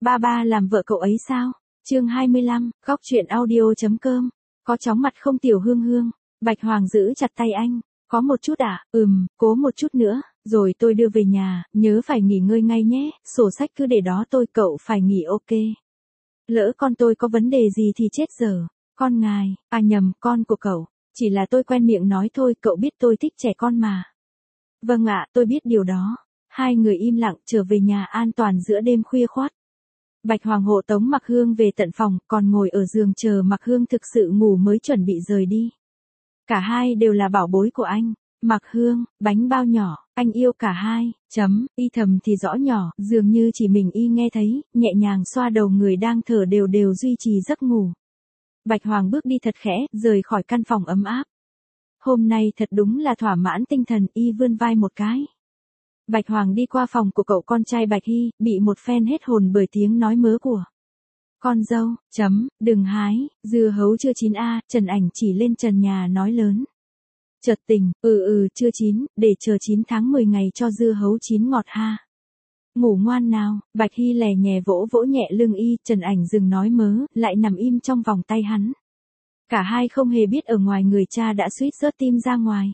Ba ba làm vợ cậu ấy sao? Chương 25, góc truyện audio.com. Có chóng mặt không Tiểu Hương Hương? Bạch Hoàng giữ chặt tay anh. Có một chút à? Cố một chút nữa, rồi tôi đưa về nhà, nhớ phải nghỉ ngơi ngay nhé, sổ sách cứ để đó tôi cậu phải nghỉ ok. Lỡ con tôi có vấn đề gì thì chết dở. Con ngài, nhầm, con của cậu. Chỉ là tôi quen miệng nói thôi, cậu biết tôi thích trẻ con mà. Vâng ạ, tôi biết điều đó. Hai người im lặng trở về nhà an toàn giữa đêm khuya khoắt. Bạch Hoàng hộ tống Mặc Hương về tận phòng, còn ngồi ở giường chờ Mặc Hương thực sự ngủ mới chuẩn bị rời đi. Cả hai đều là bảo bối của anh. Mặc Hương, bánh bao nhỏ, anh yêu cả hai, y thầm thì rõ nhỏ, dường như chỉ mình y nghe thấy, nhẹ nhàng xoa đầu người đang thở đều đều duy trì giấc ngủ. Bạch Hoàng bước đi thật khẽ, rời khỏi căn phòng ấm áp. Hôm nay thật đúng là thỏa mãn tinh thần, y vươn vai một cái. Bạch Hoàng đi qua phòng của cậu con trai Bạch Hy, bị một phen hết hồn bởi tiếng nói mớ của con dâu, đừng hái, dưa hấu chưa chín a, Trần Ảnh chỉ lên trần nhà nói lớn. Chợt tình, chưa chín, để chờ 9 tháng 10 ngày cho dưa hấu chín ngọt ha. Ngủ ngoan nào, Bạch Hy lè nhẹ vỗ vỗ nhẹ lưng y, Trần Ảnh dừng nói mớ, lại nằm im trong vòng tay hắn. Cả hai không hề biết ở ngoài người cha đã suýt rớt tim ra ngoài.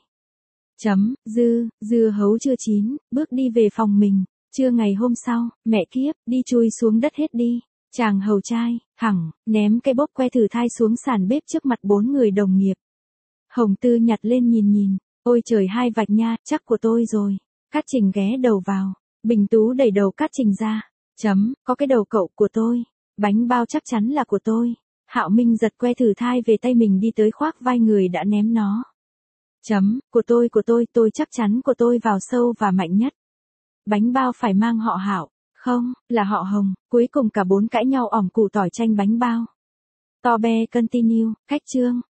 Dưa hấu chưa chín, bước đi về phòng mình. Trưa ngày hôm sau, mẹ kiếp, đi chui xuống đất hết đi. Chàng hầu trai, ném cái bốc que thử thai xuống sàn bếp trước mặt 4 người đồng nghiệp. Hồng Tư nhặt lên nhìn, ôi trời, 2 vạch nha, chắc của tôi rồi. Cát Trình ghé đầu vào, Bình Tú đẩy đầu Cát Trình ra. Có cái đầu cậu của tôi, bánh bao chắc chắn là của tôi. Hạo Minh giật que thử thai về tay mình đi tới khoác vai người đã ném nó. Của tôi chắc chắn của tôi vào sâu và mạnh nhất. Bánh bao phải mang họ Hạo, không, là họ Hồng, cuối cùng cả 4 cãi nhau ỏm củ tỏi tranh bánh bao. To be continue, khách trương,